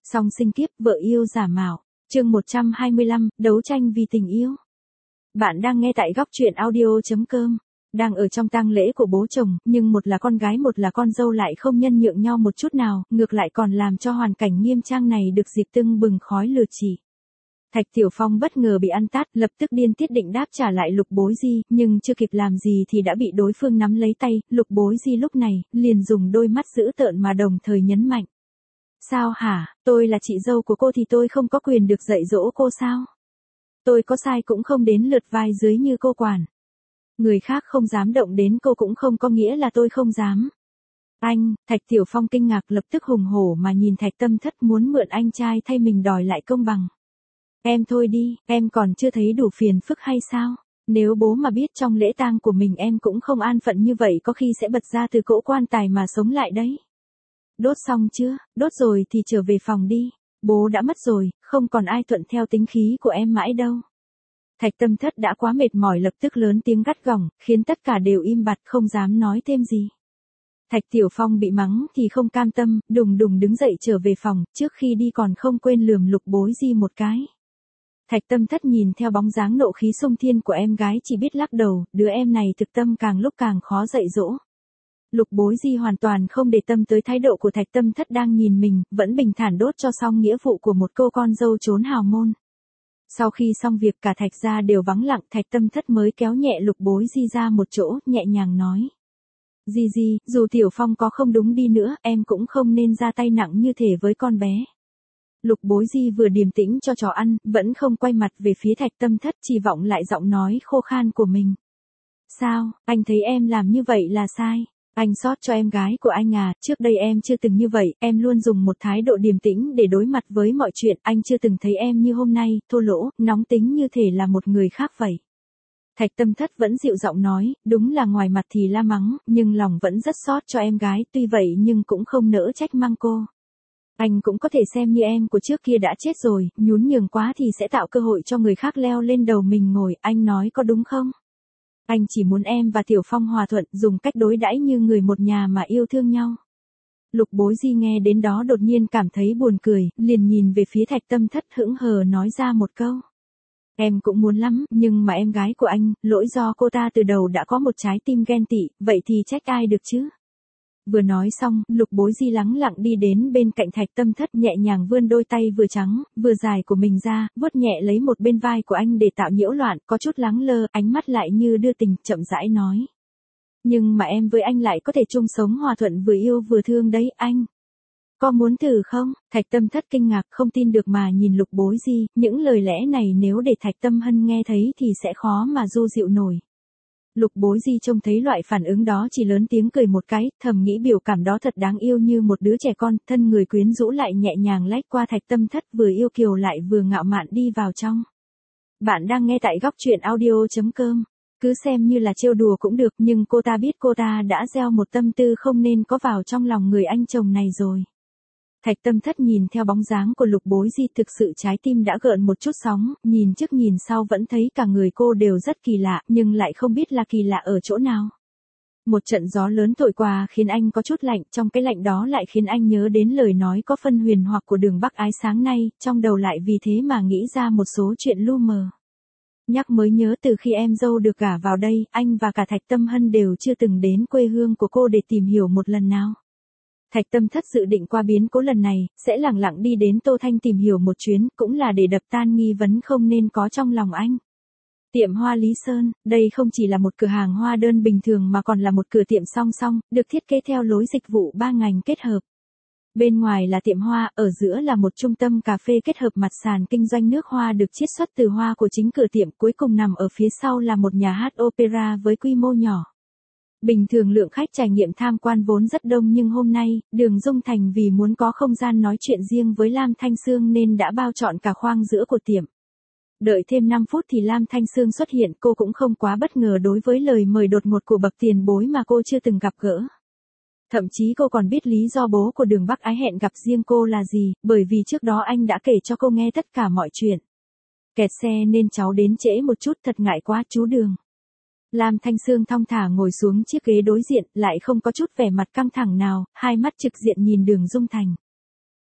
Song sinh kiếp, vợ yêu giả mạo. Chương 125, đấu tranh vì tình yêu. Bạn đang nghe tại góc truyện audio.com. Đang ở trong tang lễ của bố chồng, nhưng một là con gái một là con dâu lại không nhân nhượng nhau một chút nào, ngược lại còn làm cho hoàn cảnh nghiêm trang này được dịp tưng bừng khói lửa chỉ. Thạch Tiểu Phong bất ngờ bị ăn tát, lập tức điên tiết định đáp trả lại Lục Bối Di, nhưng chưa kịp làm gì thì đã bị đối phương nắm lấy tay. Lục Bối Di lúc này liền dùng đôi mắt dữ tợn mà đồng thời nhấn mạnh. Sao hả, tôi là chị dâu của cô thì tôi không có quyền được dạy dỗ cô sao? Tôi có sai cũng không đến lượt vai dưới như cô quản. Người khác không dám động đến cô cũng không có nghĩa là tôi không dám. Anh, Thạch Tiểu Phong kinh ngạc lập tức hùng hổ mà nhìn Thạch Tâm Thất muốn mượn anh trai thay mình đòi lại công bằng. Em thôi đi, em còn chưa thấy đủ phiền phức hay sao? Nếu bố mà biết trong lễ tang của mình em cũng không an phận như vậy có khi sẽ bật ra từ cỗ quan tài mà sống lại đấy. Đốt xong chưa, đốt rồi thì trở về phòng đi. Bố đã mất rồi, không còn ai thuận theo tính khí của em mãi đâu. Thạch Tâm Thất đã quá mệt mỏi lập tức lớn tiếng gắt gỏng, khiến tất cả đều im bặt không dám nói thêm gì. Thạch Tiểu Phong bị mắng thì không cam tâm, đùng đùng đứng dậy trở về phòng, trước khi đi còn không quên lườm Lục Bối Di một cái. Thạch Tâm Thất nhìn theo bóng dáng nộ khí xung thiên của em gái chỉ biết lắc đầu, đứa em này thực tâm càng lúc càng khó dạy dỗ. Lục Bối Di hoàn toàn không để tâm tới thái độ của Thạch Tâm Thất đang nhìn mình, vẫn bình thản đốt cho xong nghĩa vụ của một cô con dâu trốn hào môn. Sau khi xong việc cả Thạch gia đều vắng lặng, Thạch Tâm Thất mới kéo nhẹ Lục Bối Di ra một chỗ, nhẹ nhàng nói. Di, dù Tiểu Phong có không đúng đi nữa, em cũng không nên ra tay nặng như thể với con bé. Lục Bối Di vừa điềm tĩnh cho chó ăn, vẫn không quay mặt về phía Thạch Tâm Thất chỉ vọng lại giọng nói khô khan của mình. Sao, anh thấy em làm như vậy là sai? Anh xót cho em gái của anh à, trước đây em chưa từng như vậy, em luôn dùng một thái độ điềm tĩnh để đối mặt với mọi chuyện, anh chưa từng thấy em như hôm nay, thô lỗ, nóng tính như thể là một người khác vậy. Thạch Tâm Thất vẫn dịu giọng nói, đúng là ngoài mặt thì la mắng, nhưng lòng vẫn rất xót cho em gái, tuy vậy nhưng cũng không nỡ trách mang cô. Anh cũng có thể xem như em của trước kia đã chết rồi, nhún nhường quá thì sẽ tạo cơ hội cho người khác leo lên đầu mình ngồi, anh nói có đúng không? Anh chỉ muốn em và Tiểu Phong hòa thuận, dùng cách đối đãi như người một nhà mà yêu thương nhau. Lục Bối Di nghe đến đó đột nhiên cảm thấy buồn cười, liền nhìn về phía Thạch Tâm Thất hững hờ nói ra một câu. Em cũng muốn lắm, nhưng mà em gái của anh, lỗi do cô ta từ đầu đã có một trái tim ghen tị, vậy thì trách ai được chứ? Vừa nói xong, Lục Bối Di lắng lặng đi đến bên cạnh Thạch Tâm Thất nhẹ nhàng vươn đôi tay vừa trắng, vừa dài của mình ra, vuốt nhẹ lấy một bên vai của anh để tạo nhiễu loạn, có chút lắng lơ, ánh mắt lại như đưa tình, chậm rãi nói. Nhưng mà em với anh lại có thể chung sống hòa thuận vừa yêu vừa thương đấy anh. Có muốn thử không? Thạch Tâm Thất kinh ngạc không tin được mà nhìn Lục Bối Di, những lời lẽ này nếu để Thạch Tâm Hân nghe thấy thì sẽ khó mà du dịu nổi. Lục Bối Di trông thấy loại phản ứng đó chỉ lớn tiếng cười một cái, thầm nghĩ biểu cảm đó thật đáng yêu như một đứa trẻ con, thân người quyến rũ lại nhẹ nhàng lách qua Thạch Tâm Thất vừa yêu kiều lại vừa ngạo mạn đi vào trong. Bạn đang nghe tại góc truyện audio.com. Cứ xem như là trêu đùa cũng được nhưng cô ta biết cô ta đã gieo một tâm tư không nên có vào trong lòng người anh chồng này rồi. Thạch Tâm Thất nhìn theo bóng dáng của Lục Bối Di thực sự trái tim đã gợn một chút sóng, nhìn trước nhìn sau vẫn thấy cả người cô đều rất kỳ lạ, nhưng lại không biết là kỳ lạ ở chỗ nào. Một trận gió lớn thổi qua khiến anh có chút lạnh, trong cái lạnh đó lại khiến anh nhớ đến lời nói có phân huyền hoặc của Đường Bắc Ái sáng nay, trong đầu lại vì thế mà nghĩ ra một số chuyện lu mờ. Nhắc mới nhớ từ khi em dâu được gả vào đây, anh và cả Thạch Tâm Hân đều chưa từng đến quê hương của cô để tìm hiểu một lần nào. Thạch Tâm Thất dự định qua biến cố lần này, sẽ lẳng lặng đi đến Tô Thanh tìm hiểu một chuyến, cũng là để đập tan nghi vấn không nên có trong lòng anh. Tiệm hoa Lý Sơn, đây không chỉ là một cửa hàng hoa đơn bình thường mà còn là một cửa tiệm song song, được thiết kế theo lối dịch vụ ba ngành kết hợp. Bên ngoài là tiệm hoa, ở giữa là một trung tâm cà phê kết hợp mặt sàn kinh doanh nước hoa được chiết xuất từ hoa của chính cửa tiệm, cuối cùng nằm ở phía sau là một nhà hát opera với quy mô nhỏ. Bình thường lượng khách trải nghiệm tham quan vốn rất đông nhưng hôm nay, Đường Dung Thành vì muốn có không gian nói chuyện riêng với Lam Thanh Sương nên đã bao trọn cả khoang giữa của tiệm. Đợi thêm 5 phút thì Lam Thanh Sương xuất hiện, cô cũng không quá bất ngờ đối với lời mời đột ngột của bậc tiền bối mà cô chưa từng gặp gỡ. Thậm chí cô còn biết lý do bố của Đường Bắc Ái hẹn gặp riêng cô là gì, bởi vì trước đó anh đã kể cho cô nghe tất cả mọi chuyện. Kẹt xe nên cháu đến trễ một chút, thật ngại quá chú Đường. Lam Thanh Sương thong thả ngồi xuống chiếc ghế đối diện, lại không có chút vẻ mặt căng thẳng nào, hai mắt trực diện nhìn Đường Dung Thành.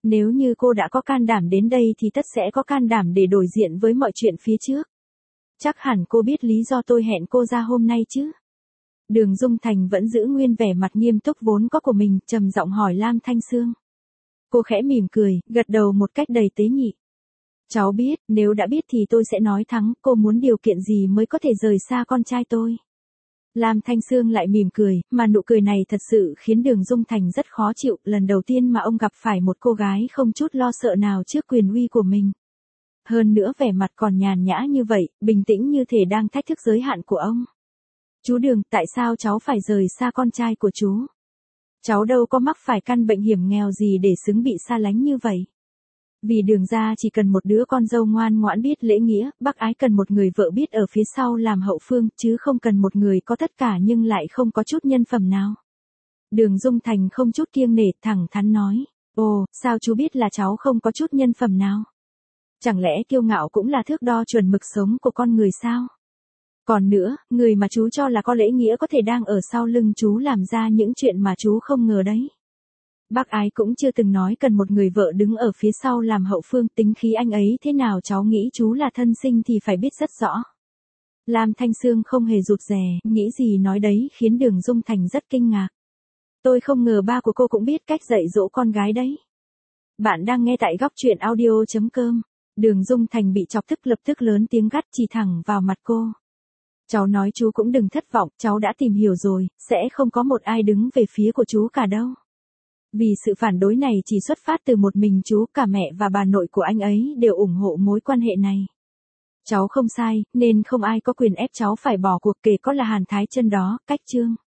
Nếu như cô đã có can đảm đến đây thì tất sẽ có can đảm để đối diện với mọi chuyện phía trước. Chắc hẳn cô biết lý do tôi hẹn cô ra hôm nay chứ. Đường Dung Thành vẫn giữ nguyên vẻ mặt nghiêm túc vốn có của mình, trầm giọng hỏi Lam Thanh Sương. Cô khẽ mỉm cười, gật đầu một cách đầy tế nhị. Cháu biết, nếu đã biết thì tôi sẽ nói thẳng, cô muốn điều kiện gì mới có thể rời xa con trai tôi. Lam Thanh Sương lại mỉm cười, mà nụ cười này thật sự khiến Đường Dung Thành rất khó chịu, lần đầu tiên mà ông gặp phải một cô gái không chút lo sợ nào trước quyền uy của mình. Hơn nữa vẻ mặt còn nhàn nhã như vậy, bình tĩnh như thể đang thách thức giới hạn của ông. Chú Đường, tại sao cháu phải rời xa con trai của chú? Cháu đâu có mắc phải căn bệnh hiểm nghèo gì để xứng bị xa lánh như vậy. Vì Đường gia chỉ cần một đứa con dâu ngoan ngoãn biết lễ nghĩa, bác ái cần một người vợ biết ở phía sau làm hậu phương, chứ không cần một người có tất cả nhưng lại không có chút nhân phẩm nào. Đường Dung Thành không chút kiêng nể, thẳng thắn nói. Ồ, sao chú biết là cháu không có chút nhân phẩm nào? Chẳng lẽ kiêu ngạo cũng là thước đo chuẩn mực sống của con người sao? Còn nữa, người mà chú cho là có lễ nghĩa có thể đang ở sau lưng chú làm ra những chuyện mà chú không ngờ đấy. Bác ái cũng chưa từng nói cần một người vợ đứng ở phía sau làm hậu phương, tính khí anh ấy thế nào cháu nghĩ chú là thân sinh thì phải biết rất rõ. Lam Thanh Sương không hề rụt rè, nghĩ gì nói đấy khiến Đường Dung Thành rất kinh ngạc. Tôi không ngờ ba của cô cũng biết cách dạy dỗ con gái đấy. Bạn đang nghe tại góc truyện audio.com. Đường Dung Thành bị chọc tức lập tức lớn tiếng gắt chỉ thẳng vào mặt cô. Cháu nói chú cũng đừng thất vọng, cháu đã tìm hiểu rồi, sẽ không có một ai đứng về phía của chú cả đâu. Vì sự phản đối này chỉ xuất phát từ một mình chú, cả mẹ và bà nội của anh ấy đều ủng hộ mối quan hệ này. Cháu không sai, nên không ai có quyền ép cháu phải bỏ cuộc, kể có là Hàn Thái Chân đó, cách chương.